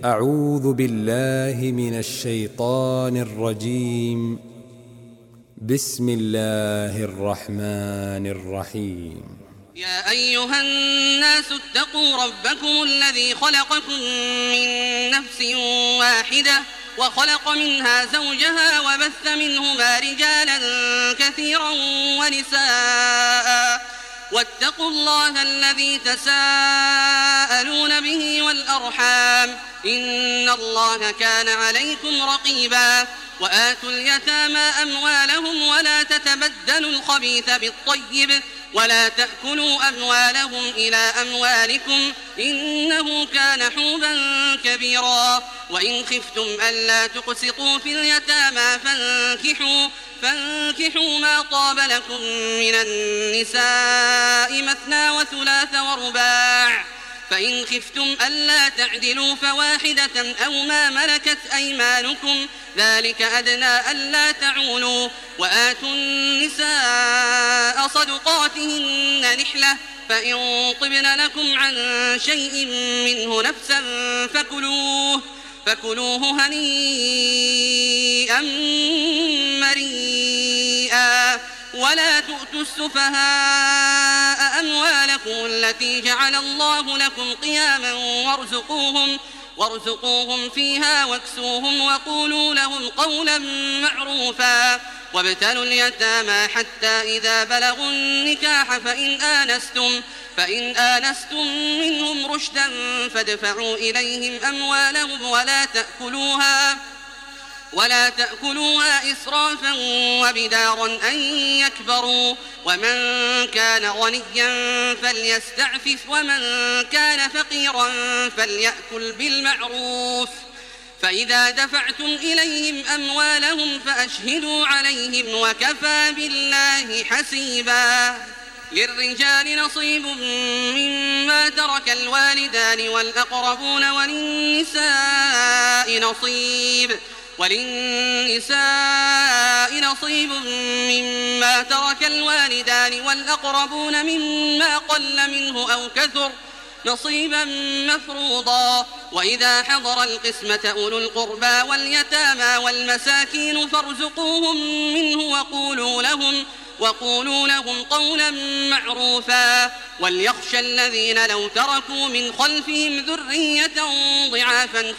أعوذ بالله من الشيطان الرجيم. بسم الله الرحمن الرحيم. يا أيها الناس اتقوا ربكم الذي خلقكم من نفس واحدة وخلق منها زوجها وبث منهما رجالا كثيرا ونساء واتقوا الله الذي تساءلون به والأرحام إن الله كان عليكم رقيبا. وآتوا اليتامى أموالهم ولا تتبدلوا الخبيث بالطيب ولا تأكلوا أموالهم إلى أموالكم إنه كان حوبا كبيرا. وإن خفتم ألا تقسطوا في اليتامى فانكحوا ما طاب لكم من النساء مثنى وثلاث ورباع. فإن خفتم ألا تعدلوا فواحدة أو ما ملكت أيمانكم ذلك أدنى ألا تعولوا. وآتوا النساء صدقاتهن نحلة فإن طبن لكم عن شيء منه نفسا فكلوه هنيئا مريئا. ولا تؤتوا السفهاء أموالكم التي جعل الله لكم قياما وارزقوهم فيها واكسوهم وقولوا لهم قولا معروفا. وابتلوا اليتامى حتى إذا بلغوا النكاح فإن آنستم منهم رشدا فادفعوا إليهم أموالهم ولا تأكلوها إسرافا وبدارا أن يكبروا. ومن كان غنيا فليستعفف ومن كان فقيرا فليأكل بالمعروف. فإذا دفعتم إليهم أموالهم فأشهدوا عليهم وكفى بالله حسيبا. للرجال نصيب مما ترك الوالدان والأقربون وللنساء نصيب مما ترك الوالدان والأقربون مما قل منه أو كثر نصيبا مفروضا. وإذا حضر القسمة أولو القربى واليتامى والمساكين فارزقوهم منه وقولوا لهم قولا معروفا. وليخشى الذين لو تركوا من خلفهم ذرية ضعافا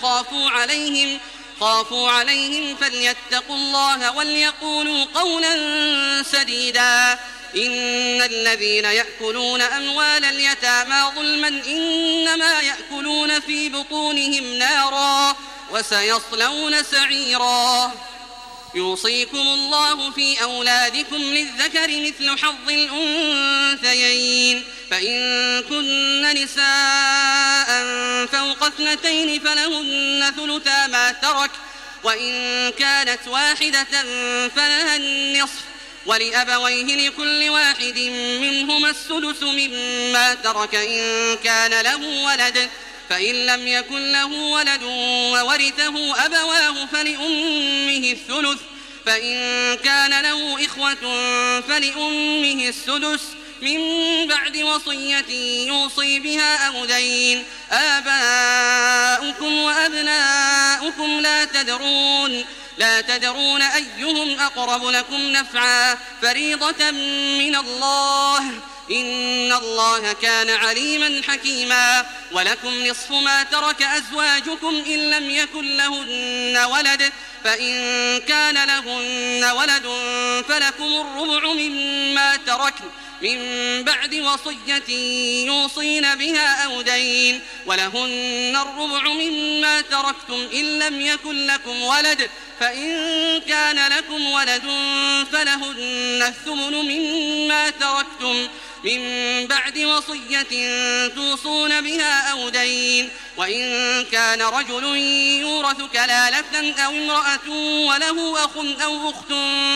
خافوا عليهم فليتقوا الله وليقولوا قولا سديدا. إن الذين يأكلون أموال اليتامى ظلما إنما يأكلون في بطونهم نارا وسيصلون سعيرا. يوصيكم الله في أولادكم للذكر مثل حظ الأنثيين فإن كن نساء فوق 2 فلهن ثلثا ما ترك وإن كانت واحدة فلها النصف ولأبويه لكل واحد منهما السدس مما ترك إن كان له ولد فإن لم يكن له ولد وورثه أبواه فلأمه الثلث فإن كان له إخوة فلأمه السدس من بعد وصية يوصي بها أو دين. آباؤكم وأبناؤكم لا تدرون أيهم أقرب لكم نفعا فريضة من الله إن الله كان عليما حكيما. ولكم نصف ما ترك أزواجكم إن لم يكن لهن ولد فإن كان لهن ولد فلكم الربع مما تركن من بعد وصية يوصين بها أو دين. ولهن الربع مما تركتم إن لم يكن لكم ولد فإن كان لكم ولد فلهن الثمن مما تركتم من بعد وصية توصون بها أو دين. وإن كان رجل يورث كلالة أو امرأة وله أخ أو أخت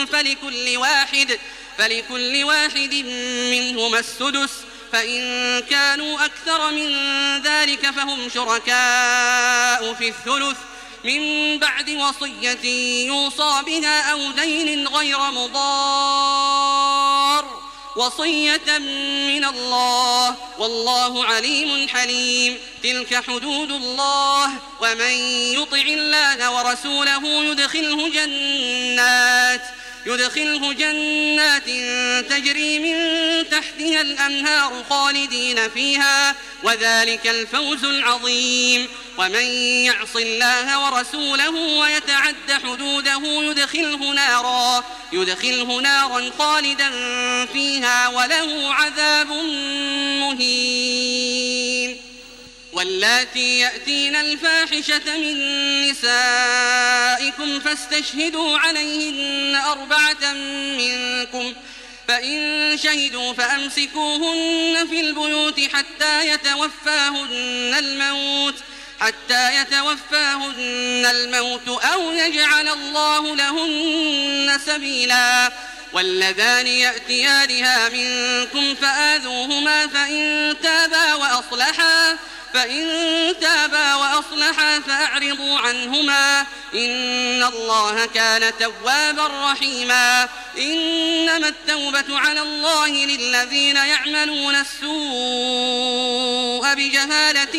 فلكل واحد منهما السدس فإن كانوا أكثر من ذلك فهم شركاء في الثلث من بعد وصية يوصى بها أو دين غير مضار وصية من الله والله عليم حليم. تلك حدود الله ومن يطع الله ورسوله يدخله جنات تجري من تحتها الأنهار خالدين فيها وذلك الفوز العظيم. ومن يعص الله ورسوله ويتعد حدوده يدخله نارا خالدا فيها وله عذاب مهين. واللاتي يأتين الفاحشة من نسائكم فاستشهدوا عليهن 4 منكم فإن شهدوا فأمسكوهن في البيوت حتى يتوفاهن الموت أو يجعل الله لهن سبيلا. واللذان يأتيانها منكم فآذوهما فإن تابا وأصلحا فأعرضوا عنهما إن الله كان توابا رحيما. إنما التوبة على الله للذين يعملون السوء بجهالة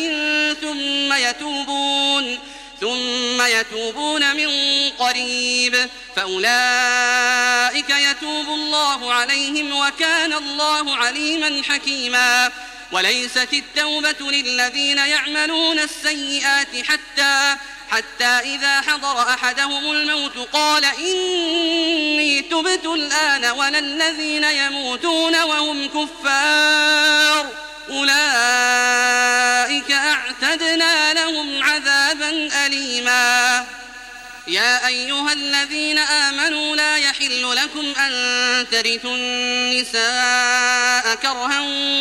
ثم يتوبون من قريب فأولئك يتوب الله عليهم وكان الله عليما حكيما. وليست التوبة للذين يعملون السيئات حتى إذا حضر أحدهم الموت قال إني تبت الآن ولا الذين يموتون وهم كفار أولئك أعتدنا لهم عذابا أليما. يا أيها الذين آمنوا لا يحل لكم أن ترثوا النساء كرها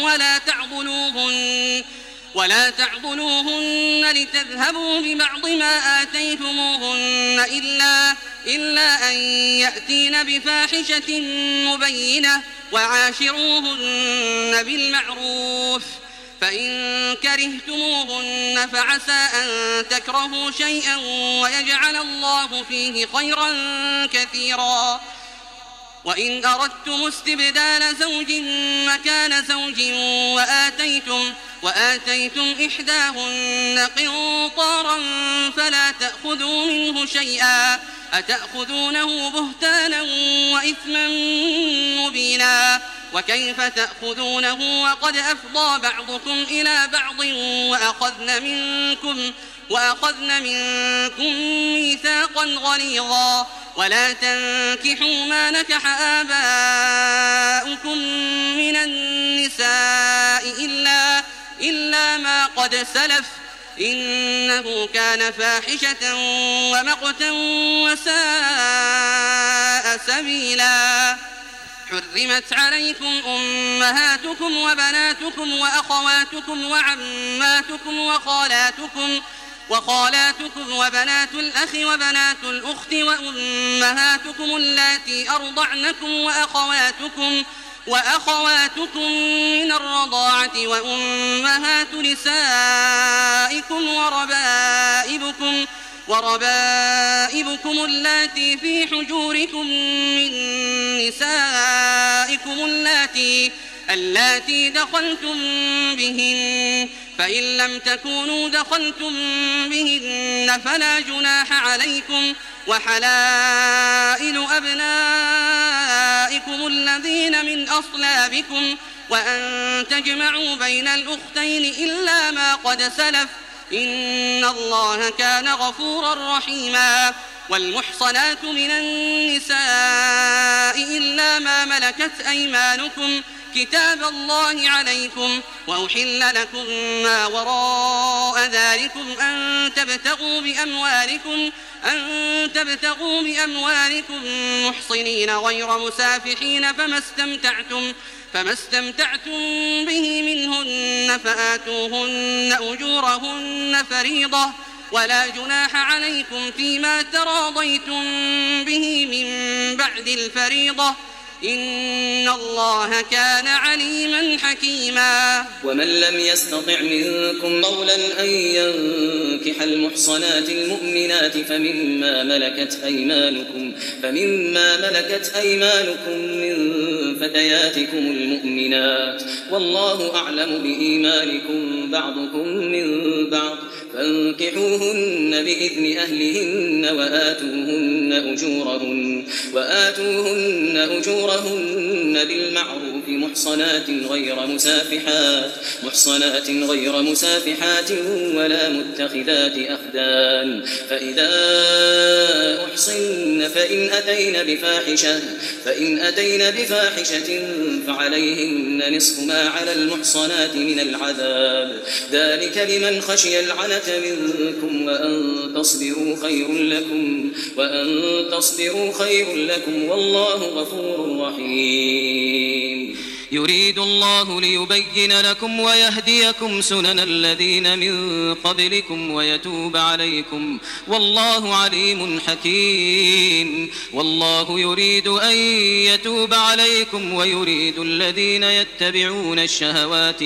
ولا تعضلوهن لتذهبوا ببعض ما آتيتموهن إلا أن يأتين بفاحشة مبينة وعاشروهن بالمعروف. فإن كرهتموهن فعسى أن تكرهوا شيئا ويجعل الله فيه خيرا كثيرا. وإن أردتم استبدال زوج مكان زوج وآتيتم إحداهن قنطارا فلا تأخذوا منه شيئا أتأخذونه بهتانا وإثما مبينا. وكيف تأخذونه وقد أفضى بعضكم إلى بعض وأخذن منكم ميثاقا غليظا. ولا تنكحوا ما نكح آباؤكم من النساء إلا ما قد سلف إنه كان فاحشة ومقتا وساء سبيلا. حرمت عليكم أمهاتكم وبناتكم وأخواتكم وعماتكم وخالاتكم وبنات الأخ وبنات الأخت وأمهاتكم اللاتي أرضعنكم وأخواتكم من الرضاعة وأمهات نسائكم وربائبكم اللاتي في حجوركم من نسائكم اللاتي دخلتم بهن فإن لم تكونوا دخلتم بهن فلا جناح عليكم. وحلائل أبنائكم الذين من أصلابكم وأن تجمعوا بين الأختين إلا ما قد سلف إن الله كان غفورا رحيما. والمحصنات من النساء إلا ما ملكت أيمانكم كتاب الله عليكم. وأحل لكم ما وراء ذلكم أن تبتغوا بأموالكم محصنين غير مسافحين فما استمتعتم به منهن فآتوهن أجورهن فريضة ولا جناح عليكم فيما تراضيتم به من بعد الفريضة إن الله كان عليما حكيما. ومن لم يستطع منكم قولا أن ينكح المحصنات المؤمنات فمما ملكت أيمانكم من فتياتكم المؤمنات والله أعلم بإيمانكم بعضكم من بعض فانكحوهن بإذن أهلهن وآتوهن أجورهن بالمعروف محصنات غير مسافحات ولا متخذات أخدان فإذا أحصن فإن أتين بفاحشة فعليهن نصف ما على المحصنات من العذاب ذلك لمن خشي العنة منكم وأن تصبروا خير لكم والله غفور رحيم. يريد الله ليبين لكم ويهديكم سنن الذين من قبلكم ويتوب عليكم والله عليم حكيم. والله يريد أن يتوب عليكم ويريد الذين يتبعون الشهوات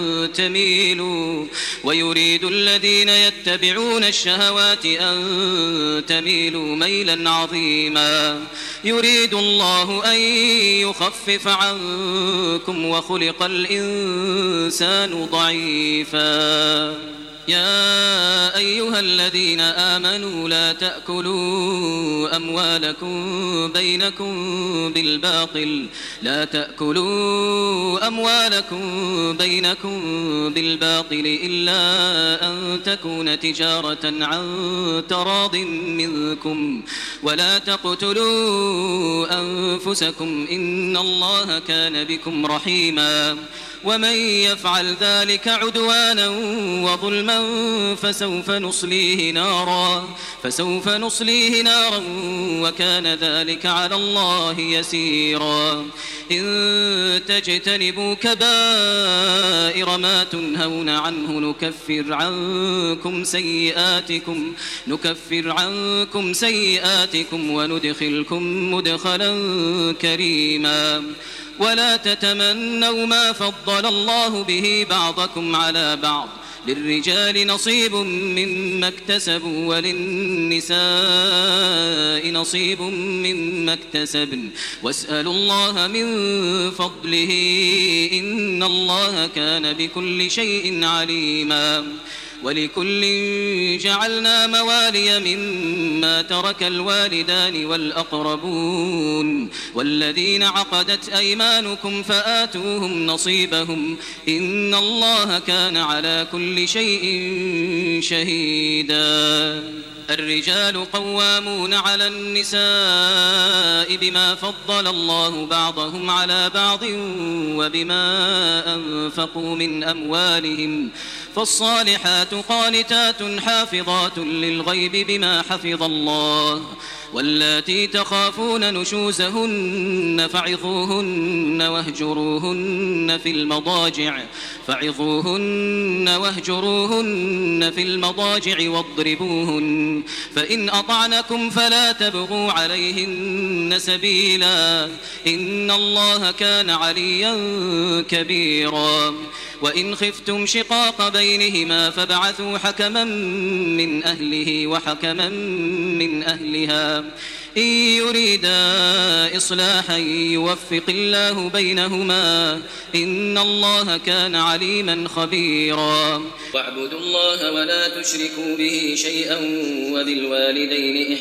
أن تميلوا ميلا عظيما. يريد الله أن يخفف عنكم وخلق الإنسان ضعيفا. يا أيها الذين آمنوا لا تأكلوا أموالكم بينكم بالباطل إلا أن تكون تجارة عن تراض منكم ولا تقتلوا أنفسكم إن الله كان بكم رحيما. ومن يفعل ذلك عدوانا وظلما فسوف نصليه نارا وكان ذلك على الله يسيرا. إن تجتنبوا كبائر ما تنهون عنه نكفر عنكم سيئاتكم وندخلكم مدخلا كريما. ولا تتمنوا ما فضل الله به بعضكم على بعض للرجال نصيب مما اكتسبوا وللنساء نصيب مما اكتسبن واسألوا الله من فضله إن الله كان بكل شيء عليما. ولكل جعلنا موالي مما ترك الوالدان والأقربون والذين عقدت أيمانكم فآتوهم نصيبهم إن الله كان على كل شيء شهيدا. الرجال قوامون على النساء بما فضل الله بعضهم على بعض وبما أنفقوا من أموالهم فالصالحات قانتات حافظات للغيب بما حفظ الله. واللاتي تخافون نشوزهن فعظوهن واهجروهن في المضاجع واضربوهن فإن أطعنكم فلا تبغوا عليهن سبيلا إن الله كان عليا كبيرا. وإن خفتم شقاق بينهما فابعثوا حكما من أهله وحكما من أهلها إن يريدا إصلاحا يوفق الله بينهما إن الله كان عليما خبيرا. واعبدوا الله ولا تشركوا به شيئا وبالوالدين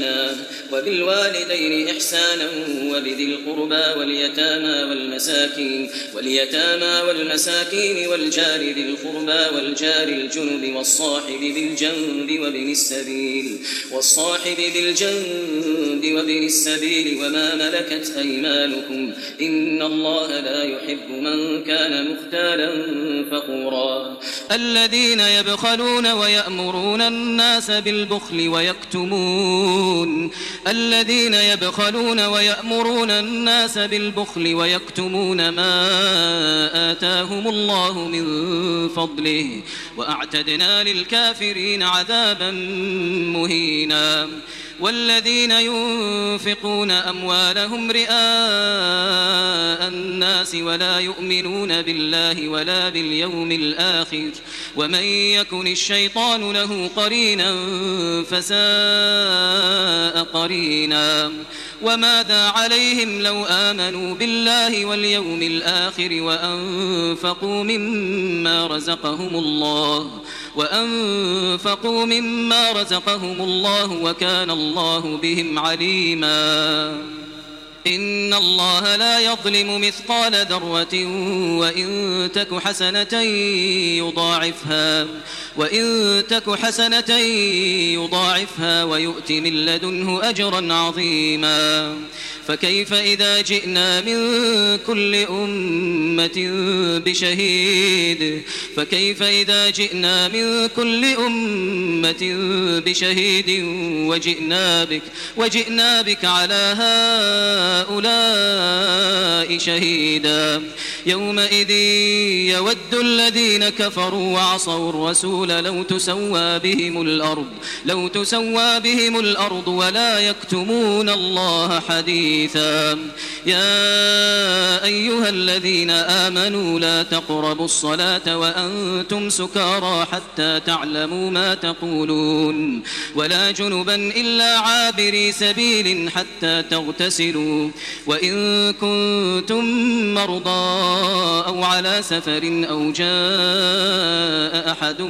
إحسانا وبذي القربى واليتامى والمساكين والجار ذي القربى والجار الجنب والصاحب بالجنب وابن السبيل وما ملكت أيمانكم إن الله لا يحب من كان مختالا فخورا. الذين يبخلون ويأمرون الناس بالبخل ويكتمون ما آتاهم الله من فضله وأعتدنا للكافرين عذابا مهينا. والذين ينفقون أموالهم رئاء الناس ولا يؤمنون بالله ولا باليوم الآخر ومن يكن الشيطان له قرينا فساء قرينا وماذا عليهم لو آمنوا بالله واليوم الآخر وأنفقوا مما رزقهم الله وكان الله بهم عليما إن الله لا يظلم مثقال ذرة وإن تك حسنة يضاعفها ويؤت من لدنه أجرا عظيما فكيف إذا جئنا من كل أمة بشهيد وجئنا بك على هؤلاء شهيدا يومئذ يود الذين كفروا وعصوا الرسول لو تسوى بهم الأرض ولا يكتمون الله حديثا يا أيها الذين آمنوا لا تقربوا الصلاة وأنتم سكارى حتى تعلموا ما تقولون ولا جنبا إلا عابري سبيل حتى تغتسلوا وإن كنتم مرضى أو على سفر أو جاء أحد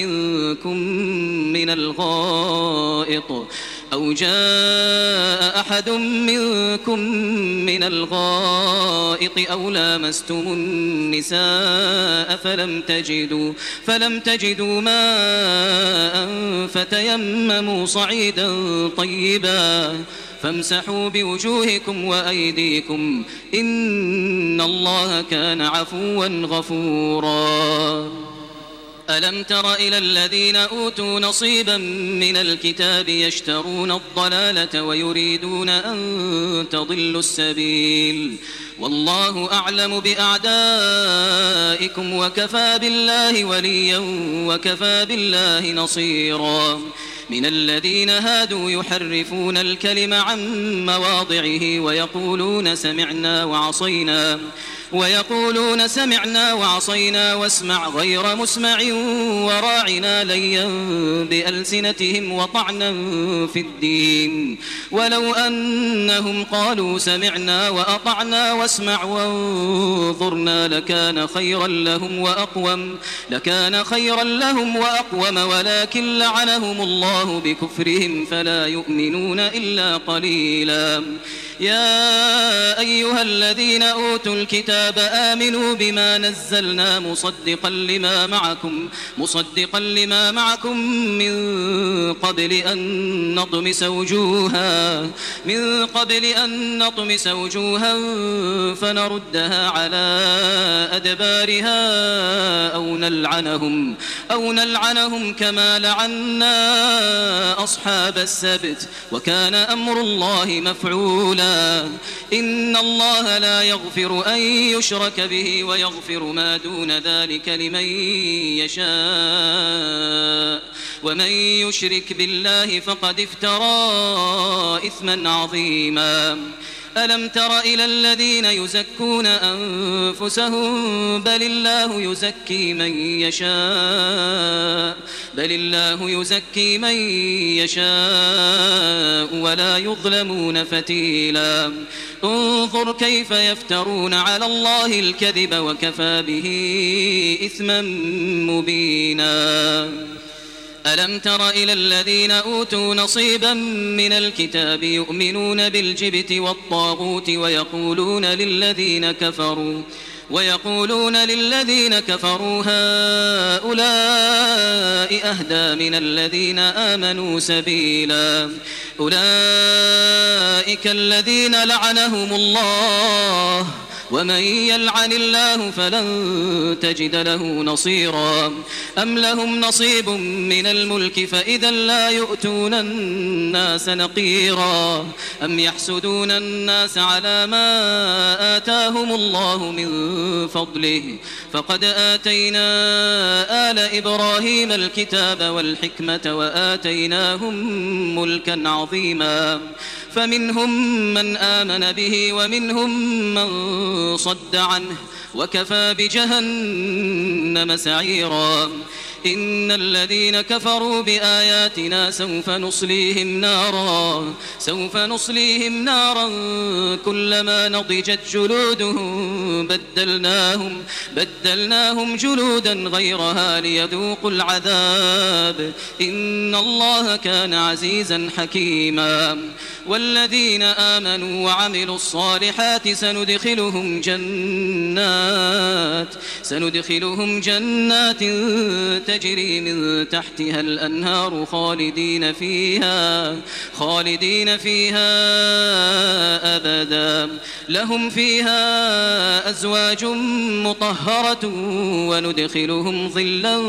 منكم من الغائط أو لامستم النساء فلم تجدوا ماء فتيمموا صعيدا طيبا فامسحوا بوجوهكم وأيديكم إن الله كان عفوا غفورا ألم تر إلى الذين أوتوا نصيبا من الكتاب يشترون الضلالة ويريدون أن تضلوا السبيل والله أعلم بأعدائكم وكفى بالله وليا وكفى بالله نصيرا من الذين هادوا يحرفون الكلم عن مواضعه ويقولون سمعنا وعصينا واسمع غير مسمع وراعنا ليا بألسنتهم وطعنا في الدين ولو أنهم قالوا سمعنا وأطعنا واسمع وانظرنا لكان خيرا لهم وأقوم ولكن لعنهم الله بكفرهم فلا يؤمنون إلا قليلا يا أيها الذين أوتوا الكتاب آمنوا بما نزلنا مصدقا لما معكم من قبل أن نطمس وجوها فنردها على أدبارها أو نلعنهم كما لعنا أصحاب السبت وكان أمر الله مفعولا إن الله لا يغفر أن يشرك به ويغفر ما دون ذلك لمن يشاء ومن يشرك بالله فقد افترى إثما عظيما ألم تر إلى الذين يزكون أنفسهم بل الله يزكي من يشاء ولا يظلمون فتيلا انظر كيف يفترون على الله الكذب وكفى به إثما مبينا ألم تر إلى الذين أوتوا نصيبا من الكتاب يؤمنون بالجبت والطاغوت ويقولون للذين كفروا هؤلاء أهدى من الذين آمنوا سبيلا أولئك الذين لعنهم الله ومن يلعن الله فلن تجد له نصيرا أم لهم نصيب من الملك فإذا لا يؤتون الناس نقيرا أم يحسدون الناس على ما آتاهم الله من فضله فقد آتينا آل إبراهيم الكتاب والحكمة وآتيناهم ملكا عظيما فمنهم من آمن به ومنهم من صد عنه وكفى بجهنم سعيرا إن الذين كفروا بآياتنا سوف نصليهم نارا كلما نضجت جلودهم بدلناهم جلودا غيرها ليذوقوا العذاب إن الله كان عزيزا حكيما والذين آمنوا وعملوا الصالحات سندخلهم جنات تجري من تحتها الأنهار خالدين فيها أبدا لهم فيها أزواج مطهرة وندخلهم ظلا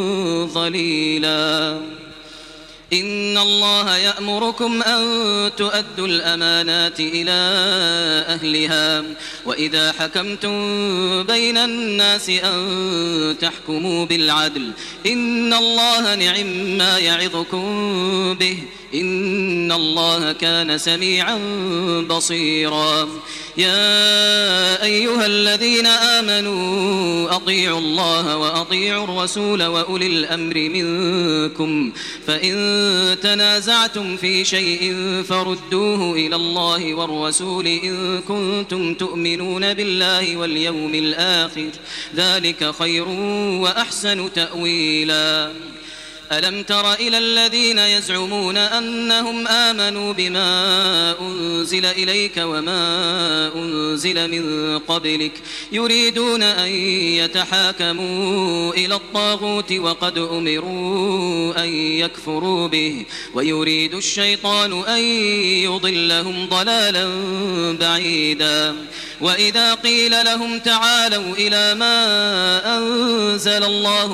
ظليلا إن الله يأمركم أن تؤدوا الأمانات إلى أهلها وإذا حكمتم بين الناس أن تحكموا بالعدل إن الله نعم ما يعظكم به إن الله كان سميعا بصيرا يا أيها الذين آمنوا أطيعوا الله وأطيعوا الرسول وأولي الأمر منكم فإن تنازعتم في شيء فردوه إلى الله والرسول إن كنتم تؤمنون بالله واليوم الآخر ذلك خير وأحسن تأويلا ألم تر إلى الذين يزعمون أنهم آمنوا بما أنزل إليك وما أنزل من قبلك يريدون أن يتحاكموا إلى الطاغوت وقد أمروا أن يكفروا به ويريد الشيطان أن يضلهم ضلالا بعيدا وإذا قيل لهم تعالوا إلى ما أنزل الله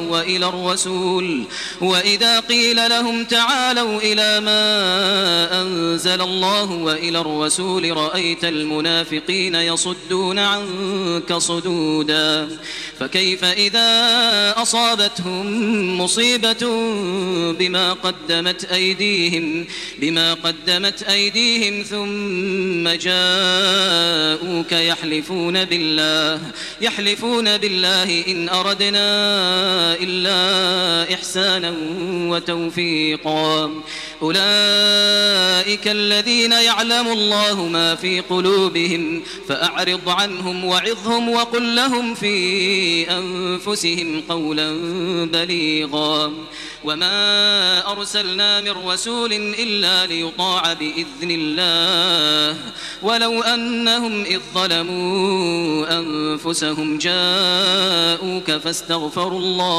وإلى الرسول رأيت المنافقين يصدون عنك صدودا فكيف إذا أصابتهم مصيبة بما قدمت أيديهم ثم جاءوك يحلفون بالله إن أردنا إلا إحسانا وتوفيقا أولئك الذين يعلم الله ما في قلوبهم فأعرض عنهم وعظهم وقل لهم في أنفسهم قولا بليغا وما أرسلنا من رسول إلا ليطاع بإذن الله ولو أنهم إذ ظلموا أنفسهم جاءوك فاستغفروا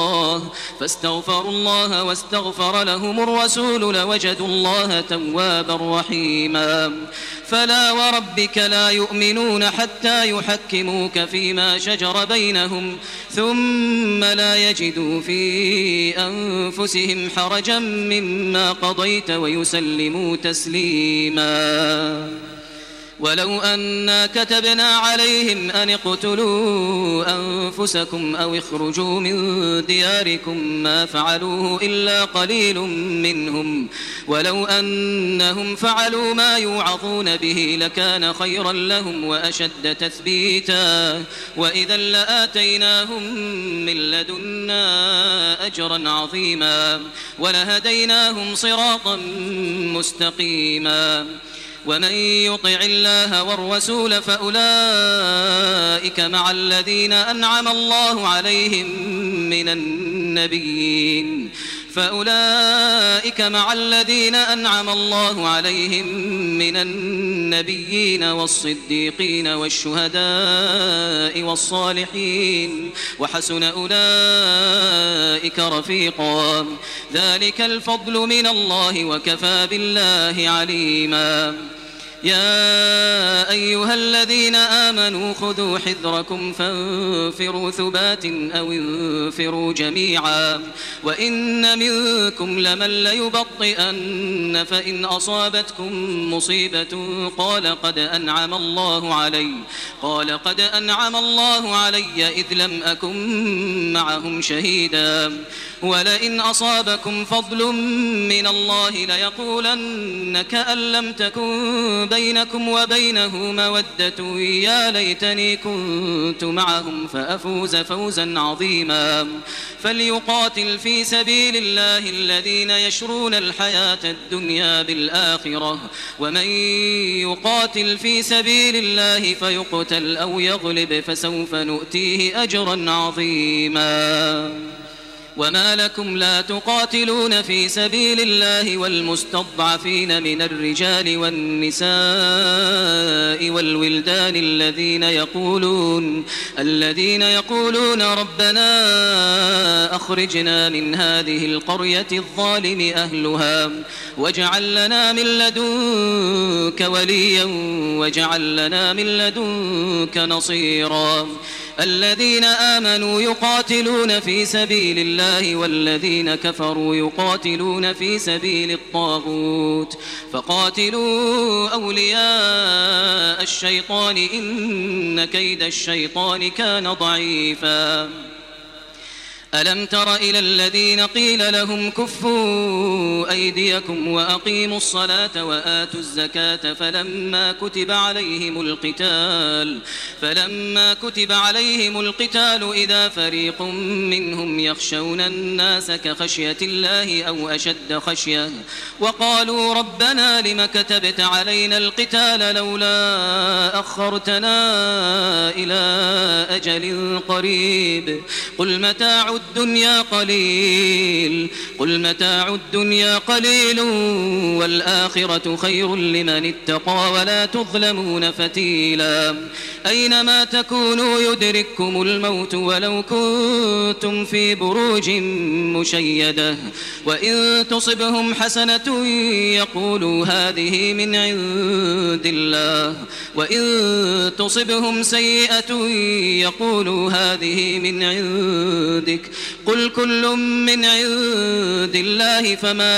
الله واستغفر لهم الرسول لوجدوا الله توابا رحيما فلا وربك لا يؤمنون حتى يحكموك فيما شجر بينهم ثم لا يجدوا في أنفسهم حرجا مما قضيت ويسلموا تسليما ولو أنا كتبنا عليهم أن اقتلوا أنفسكم أو اخرجوا من دياركم ما فعلوه إلا قليل منهم ولو أنهم فعلوا ما يوعظون به لكان خيرا لهم وأشد تثبيتا وإذا لآتيناهم من لدنا أجرا عظيما ولهديناهم صراطا مستقيما ومن يطع الله والرسول فأولئك مع الذين أنعم الله عليهم من النبيين والصديقين والشهداء والصالحين وحسن أولئك رفيقا ذلك الفضل من الله وكفى بالله عليما يا أيها الذين آمنوا خذوا حذركم فانفروا ثبات أو انفروا جميعا وإن منكم لمن ليبطئن فإن أصابتكم مصيبة قال قد أنعم الله علي إذ لم أكن معهم شهيدا ولئن أصابكم فضل من الله ليقولن كأن لم تكن بينكم وبينه مودة يا ليتني كنت معهم فأفوز فوزا عظيما فليقاتل في سبيل الله الذين يشرون الحياة الدنيا بالآخرة ومن يقاتل في سبيل الله فيقتل أو يغلب فسوف نؤتيه أجرا عظيما وما لكم لا تقاتلون في سبيل الله والمستضعفين من الرجال والنساء والولدان الذين يقولون ربنا أخرجنا من هذه القرية الظالم أهلها واجعل لنا من لدنك وليا واجعل لنا من لدنك نصيرا الذين آمنوا يقاتلون في سبيل الله والذين كفروا يقاتلون في سبيل الطاغوت فقاتلوا أولياء الشيطان إن كيد الشيطان كان ضعيفا ألم تر إلى الذين قيل لهم كفوا أيديكم وأقيموا الصلاة وآتوا الزكاة فلما كتب عليهم القتال إذا فريق منهم يخشون الناس كخشية الله أو أشد خشية وقالوا ربنا لم كتبت علينا القتال لولا أخرتنا إلى أجل قريب قل متاع الدنيا قليل والآخرة خير لمن اتقى ولا تظلمون فتيلا أينما تكونوا يدرككم الموت ولو كنتم في بروج مشيدة وإن تصبهم حسنة يقولوا هذه من عند الله وإن تصبهم سيئة يقولوا هذه من عندك قل كل من عند الله فما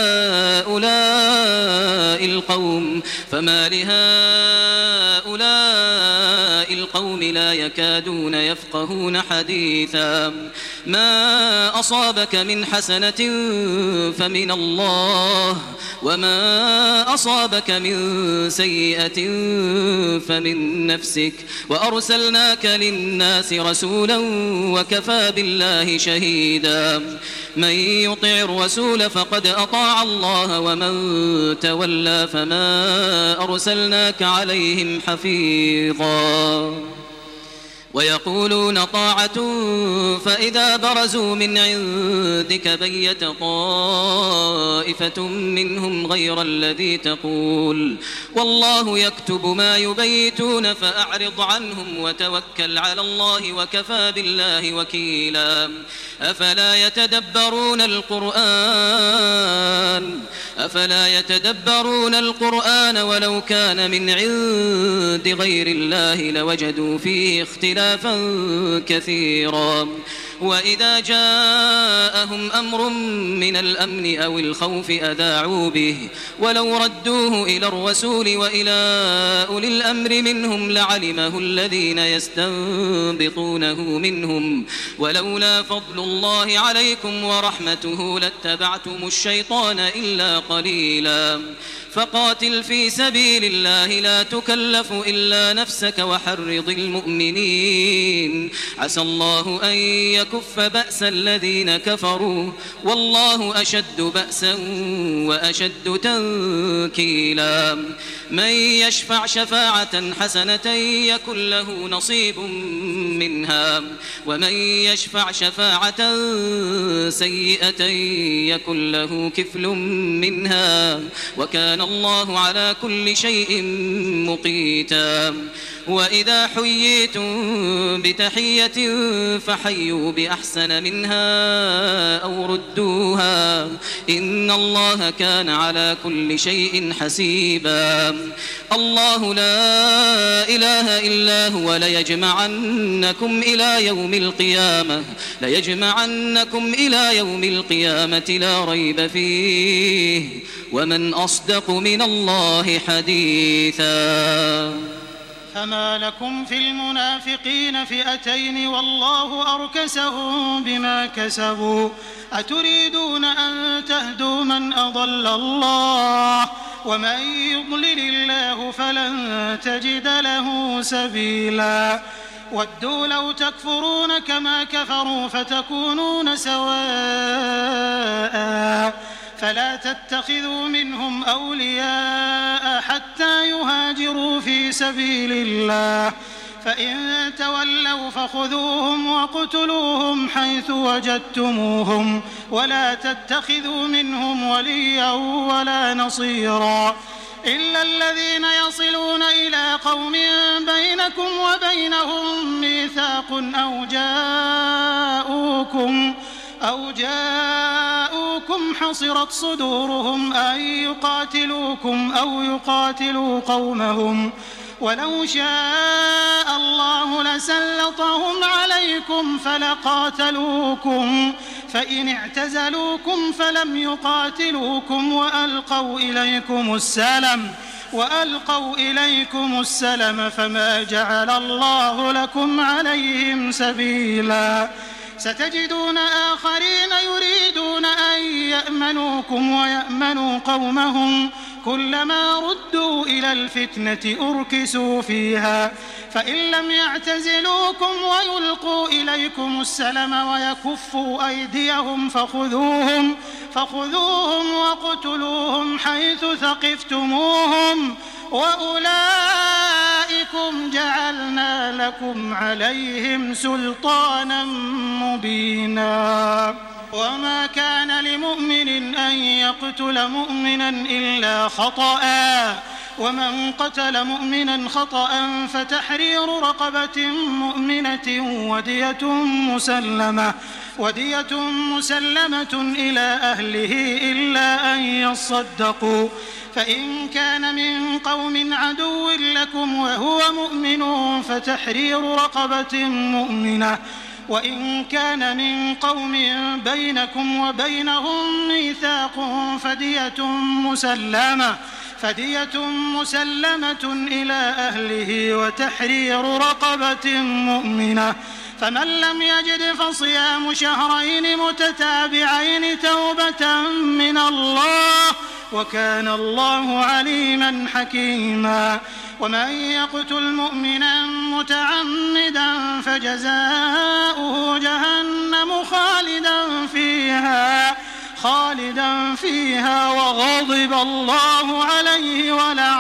لهؤلاء القوم لا يكادون يفقهون حديثا ما أصابك من حسنة فمن الله وما أصابك من سيئة فمن نفسك وأرسلناك للناس رسولا وكفى بالله شهيدا من يطع الرسول فقد أطاع الله ومن تولى فما أرسلناك عليهم حفيظا ويقولون طاعة فإذا برزوا من عندك بيت طائفة منهم غير الذي تقول والله يكتب ما يبيتون فأعرض عنهم وتوكل على الله وكفى بالله وكيلا أفلا يتدبرون القرآن ولو كان من عند غير الله لوجدوا فيه اختلافا كثيرا وإذا جاءهم أمر من الأمن أو الخوف أذاعوا به ولو ردوه إلى الرسول وإلى أولي الأمر منهم لعلمه الذين يستنبطونه منهم ولولا فضل الله عليكم ورحمته لاتبعتم الشيطان إلا قليلا فقاتل في سبيل الله لا تكلف إلا نفسك وحرض المؤمنين عسى الله أن يكف بأس الذين كفروا والله أشد بأسا وأشد تنكيلا من يشفع شفاعة حسنة يكن له نصيب منها ومن يشفع شفاعة سيئة يكن له كفل منها وكان الله على كل شيء مقيتا وإذا حييتم بتحية فحيوا بأحسن منها أو ردوها إن الله كان على كل شيء حسيبا. الله لا إله إلا هو ليجمعنكم إلى يوم القيامة لا ريب فيه ومن أصدق من الله حديثا. فما لكم في المنافقين فئتين والله أركسهم بما كسبوا أتريدون أن تهدوا من أضل الله ومن يضلل الله فلن تجد له سبيلا. ودوا لو تكفرون كما كفروا فتكونون سواء فلا تتخذوا منهم أولياء حتى يهاجروا في سبيل الله فإن تولوا فخذوهم وقتلوهم حيث وجدتموهم ولا تتخذوا منهم وليا ولا نصيرا إلا الذين يصلون إلى قوم بينكم وبينهم ميثاق أو جاءوكم حصرت صدورهم أن يقاتلوكم أو يقاتلوا قومهم ولو شاء الله لسلطهم عليكم فلقاتلوكم فإن اعتزلوكم فلم يقاتلوكم وألقوا إليكم السلم فما جعل الله لكم عليهم سبيلا. ستجدون آخرين يريدون أن يأمنوكم ويأمنوا قومهم كلما ردوا إلى الفتنة أركسوا فيها فإن لم يعتزلوكم ويلقوا إليكم السلم ويكفوا أيديهم فخذوهم وقتلوهم حيث ثقفتموهم وأولئكم جعلنا لكم عليهم سلطانا مبينا. وما كان لمؤمن أن يقتل مؤمنا إلا خطأ ومن قتل مؤمنا خطأ فتحرير رقبة مؤمنة ودية مسلمة إلى أهله إلا أن يصدقوا فإن كان من قوم عدو لكم وهو مؤمن فتحرير رقبة مؤمنة وإن كان من قوم بينكم وبينهم ميثاق فدية مسلمة إلى أهله وتحرير رقبة مؤمنة فمن لم يجد فصيام شهرين متتابعين توبة من الله وكان الله عليما حكيما. ومن يقتل مؤمنا متعمدا فجزاؤه جهنم خالدا فيها وغضب الله عليه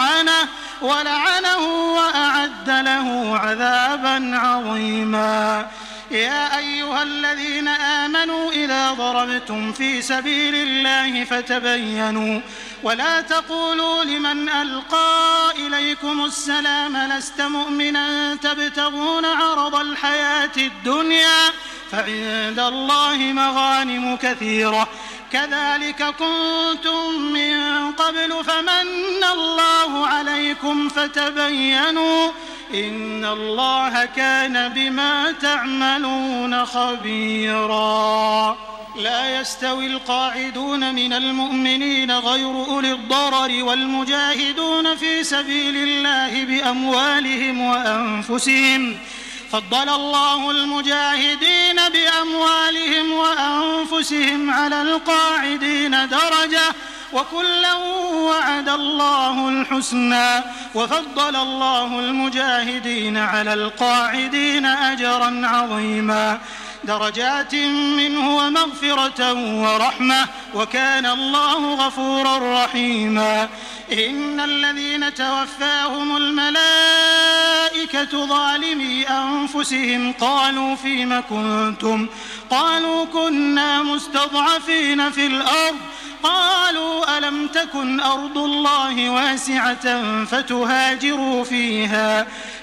ولعنه وأعد له عذابا عظيما. يا أيها الذين آمنوا إذا ضربتم في سبيل الله فتبينوا ولا تقولوا لمن ألقى إليكم السلام لست مؤمنا تبتغون عرض الحياة الدنيا فعند الله مغانم كثيرة كذلك كنتم من قبل فمن الله عليكم فتبينوا إن الله كان بما تعملون خبيرا. لا يستوي القاعدون من المؤمنين غير أولي الضرر والمجاهدون في سبيل الله بأموالهم وأنفسهم فضل الله المجاهدين بأموالهم وأنفسهم على القاعدين درجة وكلا وعد الله الحسنى وفضل الله المجاهدين على القاعدين أجرا عظيما درجات منه ومغفرة ورحمة وكان الله غفورا رحيما. إن الذين توفاهم الملائكة ظالمي أنفسهم قالوا فيم كنتم قالوا كنا مستضعفين في الأرض قالوا ألم تكن أرض الله واسعة فتهاجروا فيها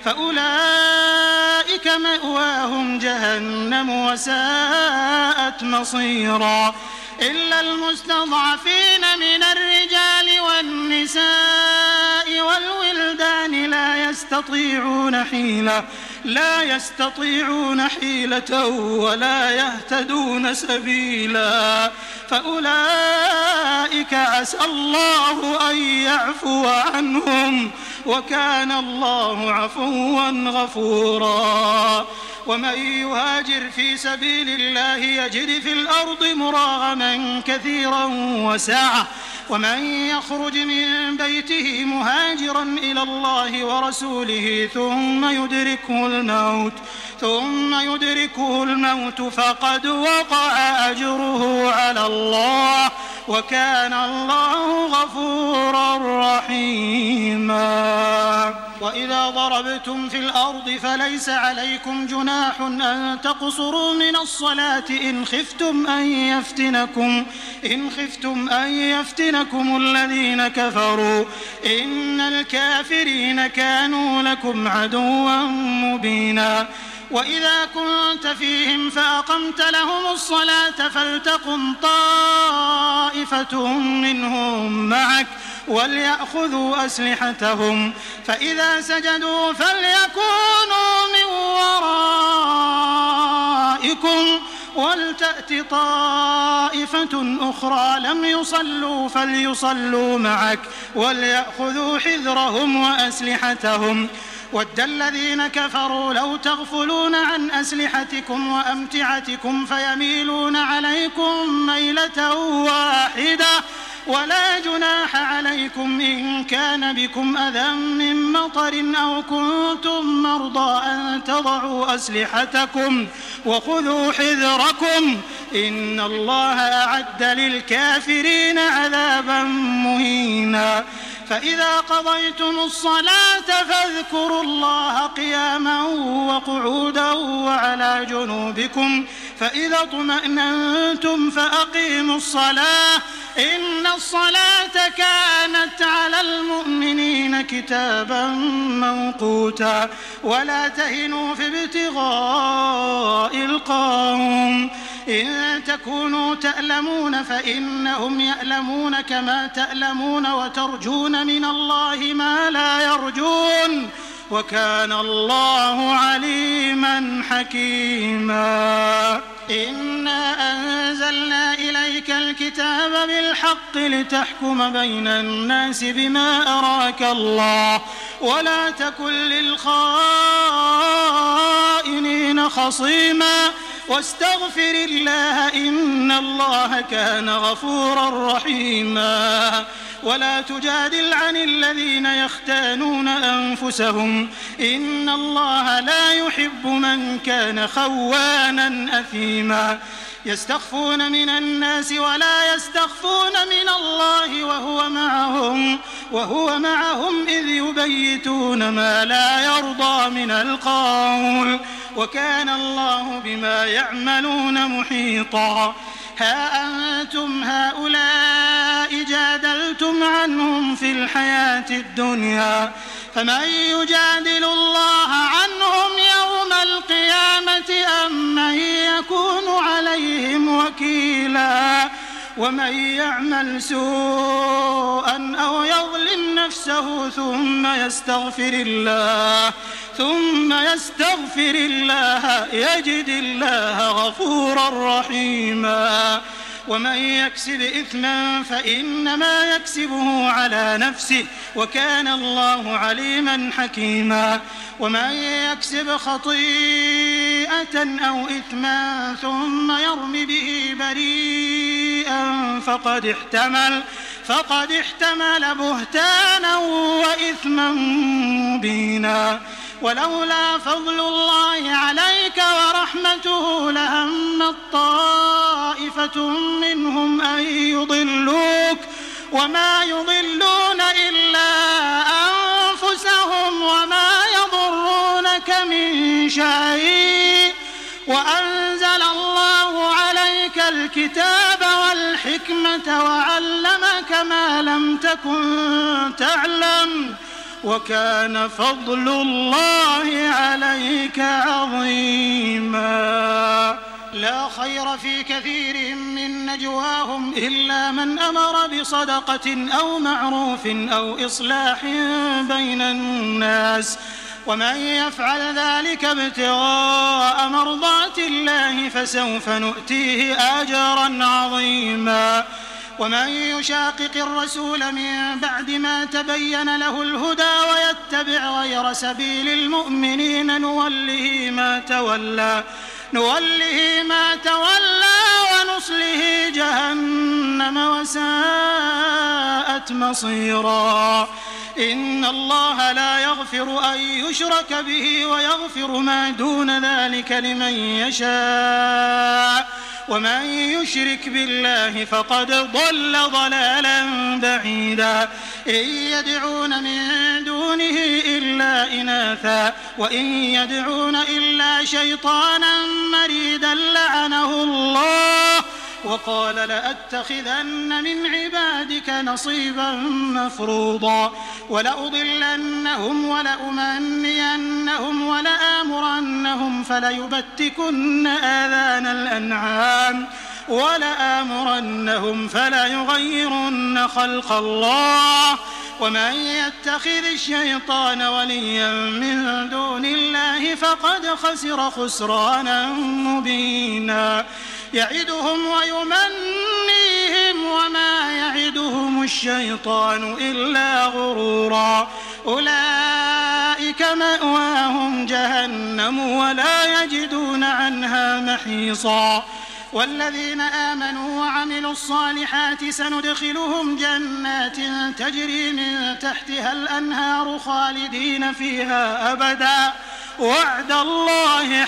فأولئك مأواهم جهنم وساءت مصيرا إلا المستضعفين من الرجال والنساء والولدان لا يستطيعون حيلة ولا يهتدون سبيلا فأولئك عسى الله أن يعفو عنهم وكان الله عفوا غفورا ومن يهاجر في سبيل الله يجد في الأرض مراغما كثيرا وسعة ومن يخرج من بيته مهاجرا إلى الله ورسوله ثم يدركه الموت فقد وقع أجره على الله وكان الله غفورا رحيما وإذا ضربتم في الأرض فليس عليكم جناح أن تقصروا من الصلاة إن خفتم أن يفتنكم الذين كفروا إن الكافرين كانوا لكم عدوا مبينا وإذا كنت فيهم فأقمت لهم الصلاة فلتقم طائفة منهم معك وليأخذوا أسلحتهم فإذا سجدوا فليكونوا من ورائكم ولتأت طائفة أخرى لم يصلوا فليصلوا معك وليأخذوا حذرهم وأسلحتهم ود الذين كفروا لو تغفلون عن أسلحتكم وأمتعتكم فيميلون عليكم ميلة واحدة ولا جناح عليكم إن كان بكم أذى من مطر أو كنتم مرضى أن تضعوا أسلحتكم وخذوا حذركم إن الله أعد للكافرين عذابا مهينا فإذا قضيتم الصلاة فاذكروا الله قياما وقعودا وعلى جنوبكم فإذا اطمأننتم فأقيموا الصلاة إن الصلاة كانت على المؤمنين كتابا موقوتا ولا تهنوا في ابتغاء القوم إن تكونوا تألمون فإنهم يألمون كما تألمون وترجون من الله ما لا يرجون وكان الله عليما حكيما إنا أنزلنا إليك الكتاب بالحق لتحكم بين الناس بما أراك الله ولا تكن للخائنين خصيما واستغفر الله إن الله كان غفورا رحيما ولا تجادل عن الذين يختانون أنفسهم إن الله لا يحب من كان خوانا أثيما يستخفون من الناس ولا يستخفون من الله وهو معهم إذ يبيتون ما لا يرضى من القول وكان الله بما يعملون محيطا ها أنتم هؤلاء جادلتم عنهم في الحياة الدنيا فمن يجادل الله عنهم يوم القيامة أم من يكون عليهم وكيلا ومن يعمل سوءا أو يظلم نفسه ثم يستغفر الله يجد الله غفورا رحيما ومن يكسب إثما فإنما يكسبه على نفسه وكان الله عليما حكيما ومن يكسب خطيئة أو إثما ثم يرم به بريئا فقد احتمل بهتانا وإثما مبينا ولولا فضل الله عليك ورحمته لهمت طائفة منهم أن يضلوك وما يضلون إلا أنفسهم وما يضرونك من شيء وأنزل الله عليك الكتاب والحكمة النعمة وعلمك ما لم تكن تعلم وكان فضل الله عليك عظيما. لا خير في كثير من نجواهم إلا من أمر بصدقة أو معروف أو إصلاح بين الناس ومن يفعل ذلك ابتغاء مرضات الله فسوف نؤتيه أجرا عظيما. ومن يشاقق الرسول من بعد ما تبين له الهدى ويتبع غير سبيل المؤمنين نوله ما تولى ونصله جهنم وساءت مصيرا. إن الله لا يغفر أن يشرك به ويغفر ما دون ذلك لمن يشاء ومن يشرك بالله فقد ضل ضلالا بعيدا. إن يدعون من دونه إلا إناثا وإن يدعون إلا شيطانا مريدا لعنه الله وقال لأتخذن من عبادك نصيبا مفروضا ولأضلنهم ولأمنينهم ولآمرنهم فليبتكن آذان الأنعام ولآمرنهم فليغيرن خلق الله ومن يتخذ الشيطان وليا من دون الله فقد خسر خسرانا مبينا. يعدهم ويمنيهم وما يعدهم الشيطان إلا غرورا. أولئك مأواهم جهنم ولا يجدون عنها محيصا. والذين آمنوا وعملوا الصالحات سندخلهم جنات تجري من تحتها الأنهار خالدين فيها أبدا وعد الله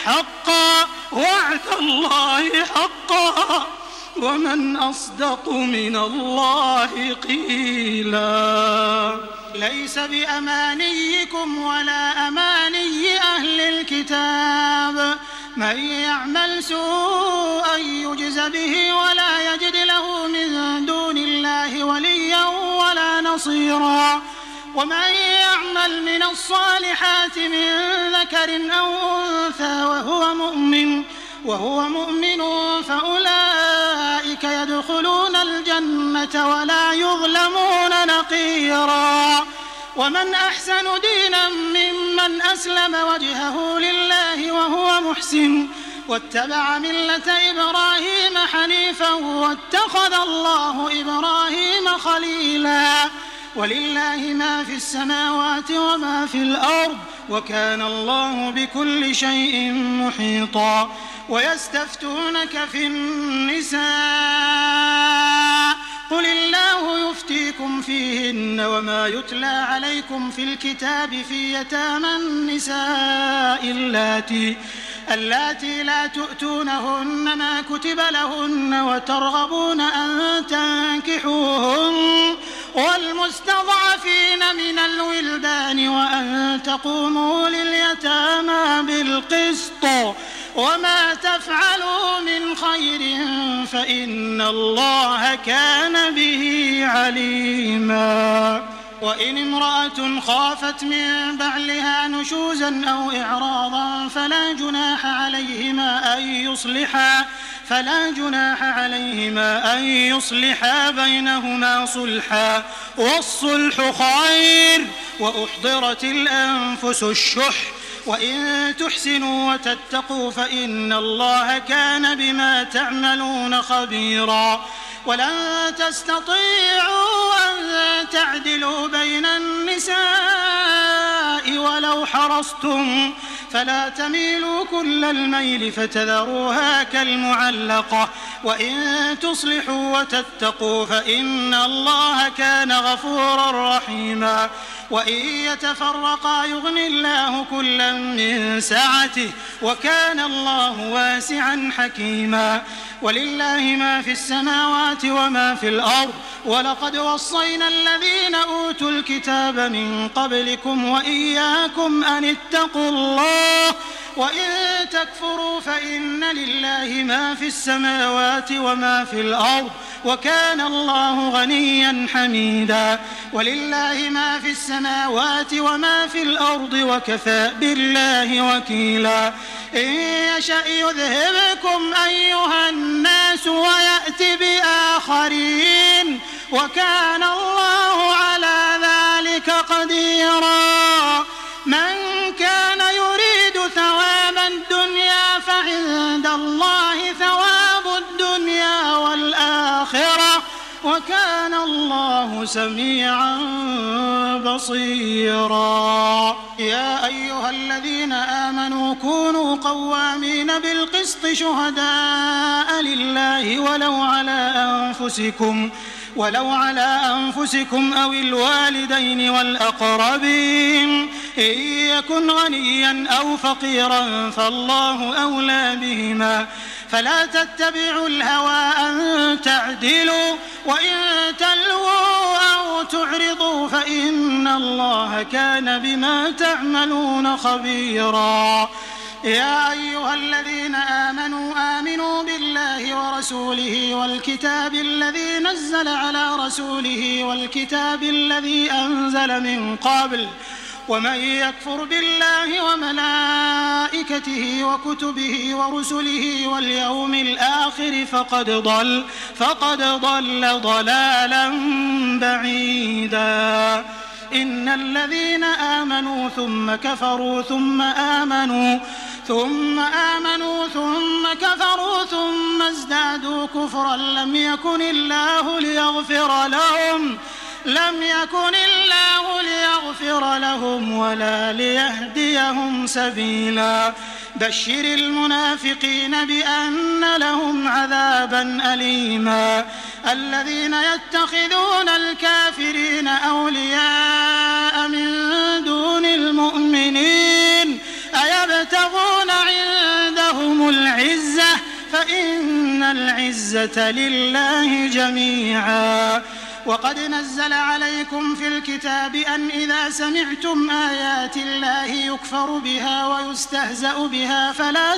حقا ومن أصدق من الله قيلا. ليس بأمانيكم ولا أماني أهل الكتاب من يعمل سوءا يجز به ولا يجد له من دون الله وليا ولا نصيرا. ومن يعمل من الصالحات من ذكر أو أنثى وهو مؤمن فأولئك يدخلون الجنة ولا يظلمون نقيرا. ومن أحسن دينا ممن أسلم وجهه لله وهو محسن واتبع ملة إبراهيم حنيفا واتخذ الله إبراهيم خليلا. ولله ما في السماوات وما في الأرض وكان الله بكل شيء محيطا. ويستفتونك في النساء قل الله يفتيكم فيهن وما يتلى عليكم في الكتاب في يتامى النساء اللاتي لا تؤتونهن ما كتب لهن وترغبون أن تنكحوهن والمستضعفين من الولدان وأن تقوموا لليتامى بالقسط وما تفعلوا من خير فإن الله كان به عليما. وإن امرأة خافت من بعلها نشوزا أو إعراضا فلا جناح عليهما أن يصلحا بينهما صلحا والصلح خير وأحضرت الأنفس الشح وإن تحسنوا وتتقوا فإن الله كان بما تعملون خبيرا. ولن تستطيعوا أن تعدلوا بين النساء ولو حرصتم فلا تميلوا كل الميل فتذروها كالمعلقة وإن تصلحوا وتتقوا فإن الله كان غفورا رحيما. وإن يتفرقا يغني الله كلا من سعته وكان الله واسعا حكيما. ولله ما في السماوات وما في الأرض ولقد وصينا الذين أوتوا الكتاب من قبلكم وإياكم أن اتقوا الله وإن تكفروا فإن لله ما في السماوات وما في الأرض وكان الله غنيا حميدا. ولله ما في السماوات وما في الأرض وكفى بالله وكيلا. إن يشأ يذهبكم أيها الناس ويأتي بآخرين وكان الله على ذلك قديرا. من كان يريد ثواب الدنيا فعند الله ثواب الدنيا والآخرة وكان الله سميعا بصيرا. يا أيها الذين آمنوا كونوا قوامين بالقسط شهداء لله ولو على أنفسكم أو الوالدين والأقربين إن يكن غنيا أو فقيرا فالله أولى بهما فلا تتبعوا الهوى أن تعدلوا وإن تلووا أو تعرضوا فإن الله كان بما تعملون خبيرا. يا أيها الذين آمنوا بالله ورسوله والكتاب الذي نزل على رسوله والكتاب الذي أنزل من قبل ومن يكفر بالله وملائكته وكتبه ورسله واليوم الآخر فقد ضل ضلالا بعيدا. إن الذين آمنوا ثم كفروا ثم آمنوا ثم كفروا ثم ازدادوا كفرا لم يكن الله ليغفر لهم ولا ليهديهم سبيلا. بشر المنافقين بأن لهم عذابا أليما. الذين يتخذون الكافرين أولياء من دون المؤمنين أيبتغون عندهم العزة فإن العزة لله جميعا. وقد نزل عليكم في الكتاب أن إذا سمعتم آيات الله يكفر بها ويستهزأ بها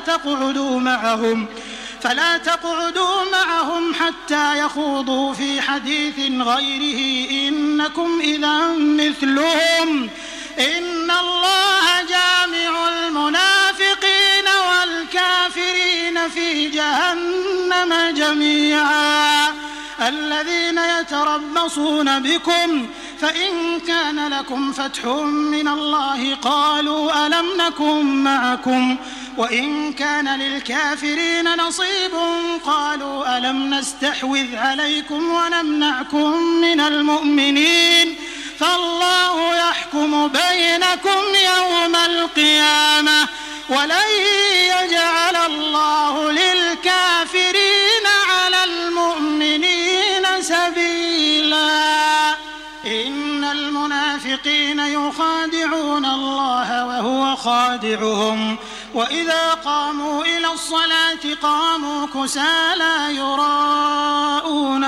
فلا تقعدوا معهم حتى يخوضوا في حديث غيره إنكم إذا مثلهم إن الله جامع المنافقين والكافرين في جهنم جميعا. الذين يتربصون بكم فإن كان لكم فتح من الله قالوا ألم نكن معكم وإن كان للكافرين نصيب قالوا ألم نستحوذ عليكم ونمنعكم من المؤمنين فالله يحكم بينكم يوم القيامة ولن يجعل الله للكافرين على المؤمنين سبيلا. إن المنافقين يخادعون الله وهو خادعهم وإذا قاموا إلى الصلاة قاموا كسالى يراءون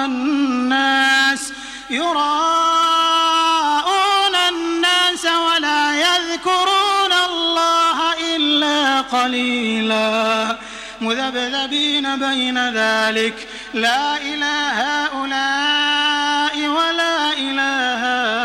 الناس ولا يذكرون الله إلا قليلا. مذبذبين بين ذلك لا إله هؤلاء ولا إله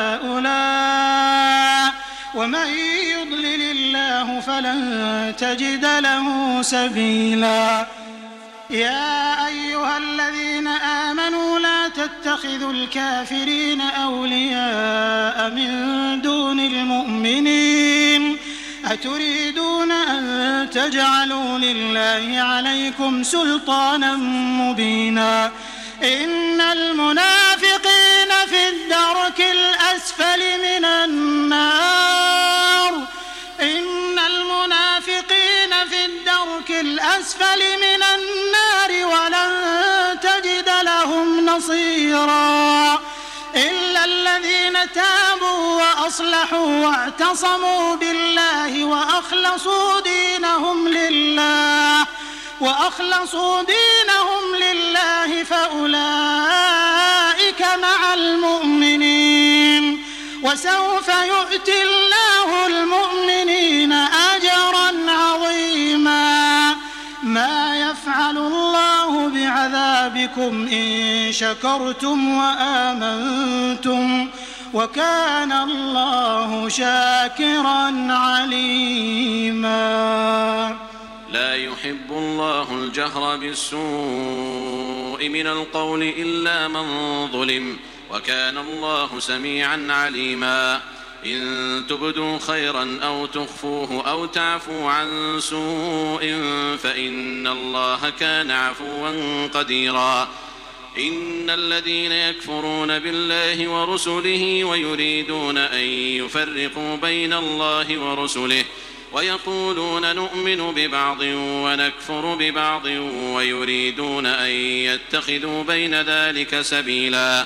هؤلاء ومن يضلل الله فلن تجد له سبيلا. يا أيها الذين آمنوا لا تتخذوا الكافرين أولياء من دون المؤمنين أتريدون أن تجعلوا لله عليكم سلطانا مبينا. إن المنافقين في الدرك الأسفل من النار ولن تجد لهم نصيرا إلا الذين تابوا وأصلحوا واعتصموا بالله وأخلصوا دينهم لله فأولئك مع المؤمنين وسوف يؤتي الله المؤمنين أجرا عظيما. بكم إن شكرتم وآمنتم وكان الله شاكرا عليما. لا يحب الله الجهر بالسوء من القول إلا من ظلم وكان الله سميعا عليما. إن تبدوا خيرا أو تخفوه أو تعفوا عن سوء فإن الله كان عفوا قديرا. إن الذين يكفرون بالله ورسله ويريدون أن يفرقوا بين الله ورسله ويقولون نؤمن ببعض ونكفر ببعض ويريدون أن يتخذوا بين ذلك سبيلا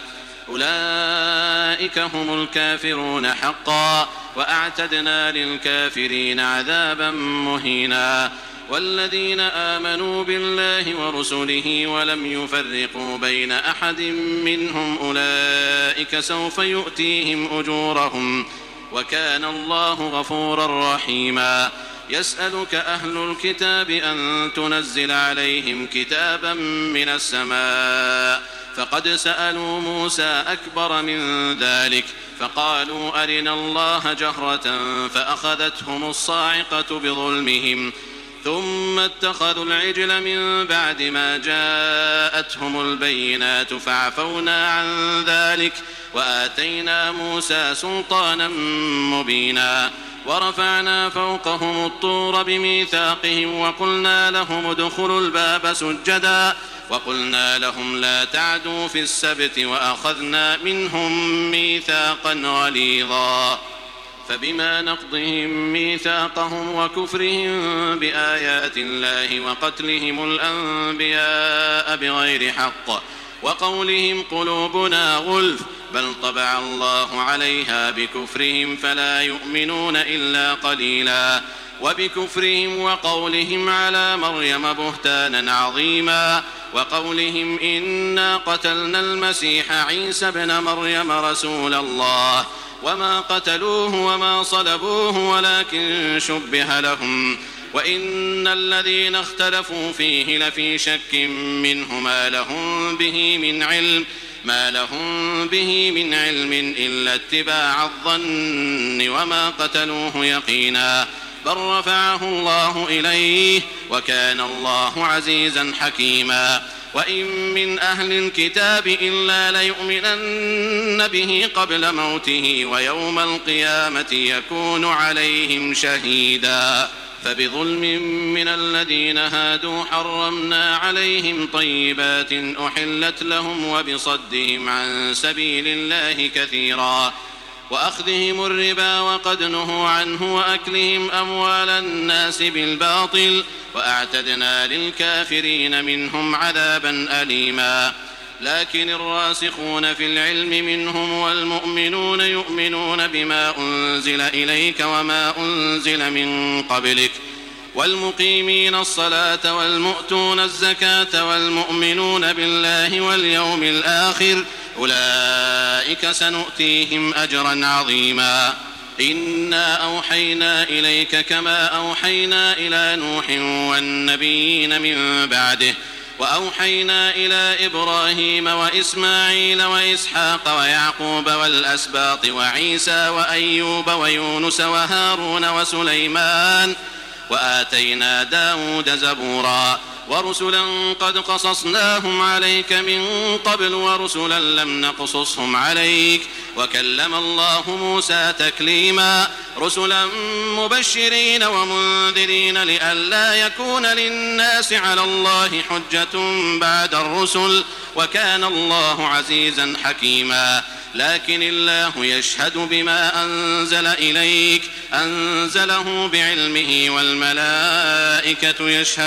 أولئك هم الكافرون حقا وأعتدنا للكافرين عذابا مهينا. والذين آمنوا بالله ورسله ولم يفرقوا بين أحد منهم أولئك سوف يؤتيهم أجورهم وكان الله غفورا رحيما. يسألك أهل الكتاب أن تنزل عليهم كتابا من السماء فقد سألوا موسى أكبر من ذلك فقالوا أرنا الله جهرة فأخذتهم الصاعقة بظلمهم ثم اتخذوا العجل من بعد ما جاءتهم البينات فعفونا عن ذلك وآتينا موسى سلطانا مبينا. ورفعنا فوقهم الطور بميثاقهم وقلنا لهم ادخلوا الباب سجدا وقلنا لهم لا تعدوا في السبت وأخذنا منهم ميثاقا غليظا. فبما نقضهم ميثاقهم وكفرهم بآيات الله وقتلهم الأنبياء بغير حق وقولهم قلوبنا غلف بل طبع الله عليها بكفرهم فلا يؤمنون إلا قليلا. وبكفرهم وقولهم على مريم بهتانا عظيما وقولهم إنا قتلنا المسيح عيسى ابن مريم رسول الله وما قتلوه وما صلبوه ولكن شبه لهم وإن الذين اختلفوا فيه لفي شك منه ما لهم به من علم إلا اتباع الظن وما قتلوه يقينا بل رفعه الله إليه وكان الله عزيزا حكيما. وإن من أهل الكتاب إلا ليؤمنن به قبل موته ويوم القيامة يكون عليهم شهيدا. فبظلم من الذين هادوا حرمنا عليهم طيبات أحلت لهم وبصدهم عن سبيل الله كثيرا وأخذهم الربا وقد نهوا عنه وأكلهم أموال الناس بالباطل وأعتدنا للكافرين منهم عذابا أليما. لكن الراسخون في العلم منهم والمؤمنون يؤمنون بما أنزل إليك وما أنزل من قبلك والمقيمين الصلاة والمؤتون الزكاة والمؤمنون بالله واليوم الآخر أولئك سنؤتيهم أجرا عظيما. إنا أوحينا إليك كما أوحينا إلى نوح والنبيين من بعده وأوحينا إلى إبراهيم وإسماعيل وإسحاق ويعقوب والأسباط وعيسى وأيوب ويونس وهارون وسليمان وآتينا داود زبورا ورسلا قد قصصناهم عليك من قبل ورسلا لم نقصصهم عليك وكلم الله موسى تكليما. رسلا مبشرين ومنذرين لئلا يكون للناس على الله حجة بعد الرسل وكان الله عزيزا حكيما. لكن الله يشهد بما أنزل إليك أنزله بعلمه والملائكة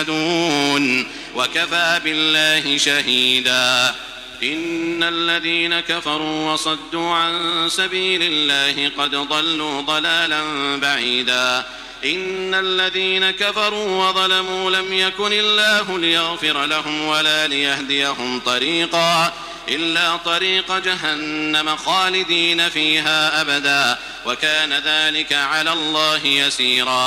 يشهدون وكفى بالله شهيدا. إن الذين كفروا وصدوا عن سبيل الله قد ضلوا ضلالا بعيدا. إن الذين كفروا وظلموا لم يكن الله ليغفر لهم ولا ليهديهم طريقا إلا طريق جهنم خالدين فيها أبدا وكان ذلك على الله يسيرا.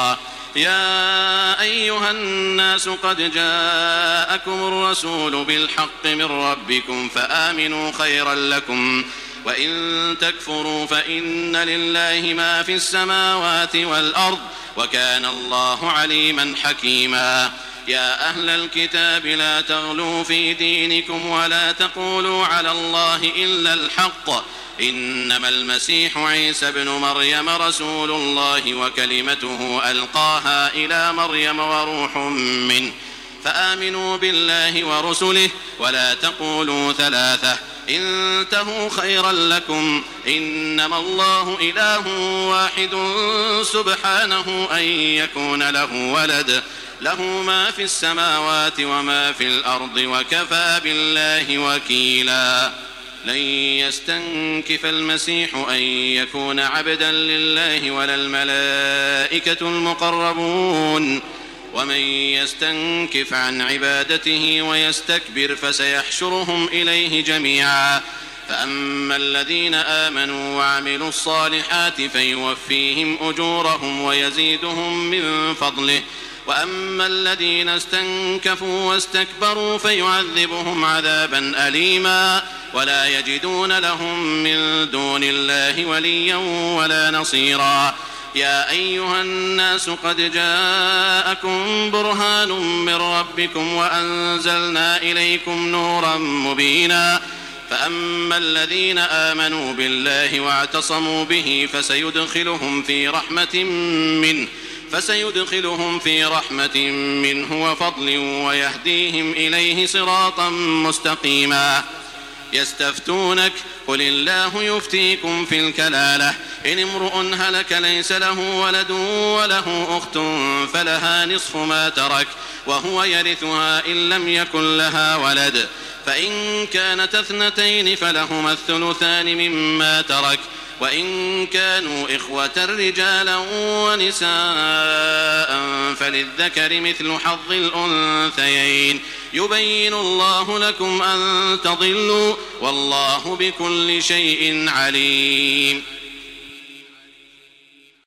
يا أيها الناس قد جاءكم الرسول بالحق من ربكم فآمنوا خيرا لكم وإن تكفروا فإن لله ما في السماوات والأرض وكان الله عليما حكيما. يا أهل الكتاب لا تغلوا في دينكم ولا تقولوا على الله إلا الحق إنما المسيح عيسى ابن مريم رسول الله وكلمته ألقاها إلى مريم وروح منه فآمنوا بالله ورسله ولا تقولوا ثلاثة انتهوا خيرا لكم إنما الله إله واحد سبحانه أن يكون له ولد له ما في السماوات وما في الأرض وكفى بالله وكيلا. لن يستنكف المسيح أن يكون عبدا لله ولا الملائكة المقربون ومن يستنكف عن عبادته ويستكبر فسيحشرهم إليه جميعا. فأما الذين آمنوا وعملوا الصالحات فيوفيهم أجورهم ويزيدهم من فضله وأما الذين استنكفوا واستكبروا فيعذبهم عذابا أليما ولا يجدون لهم من دون الله وليا ولا نصيرا. يا أيها الناس قد جاءكم برهان من ربكم وأنزلنا إليكم نورا مبينا. فأما الذين آمنوا بالله واعتصموا به فسيدخلهم في رحمة منه وفضل ويهديهم إليه صراطا مستقيما. يستفتونك قل الله يفتيكم في الكلالة إن امرؤ هلك ليس له ولد وله أخت فلها نصف ما ترك وهو يرثها إن لم يكن لها ولد فإن كانت اثنتين فلهما الثلثان مما ترك وإن كانوا إخوة رجالا ونساء فللذكر مثل حظ الأنثيين يبين الله لكم أن تضلوا والله بكل شيء عليم.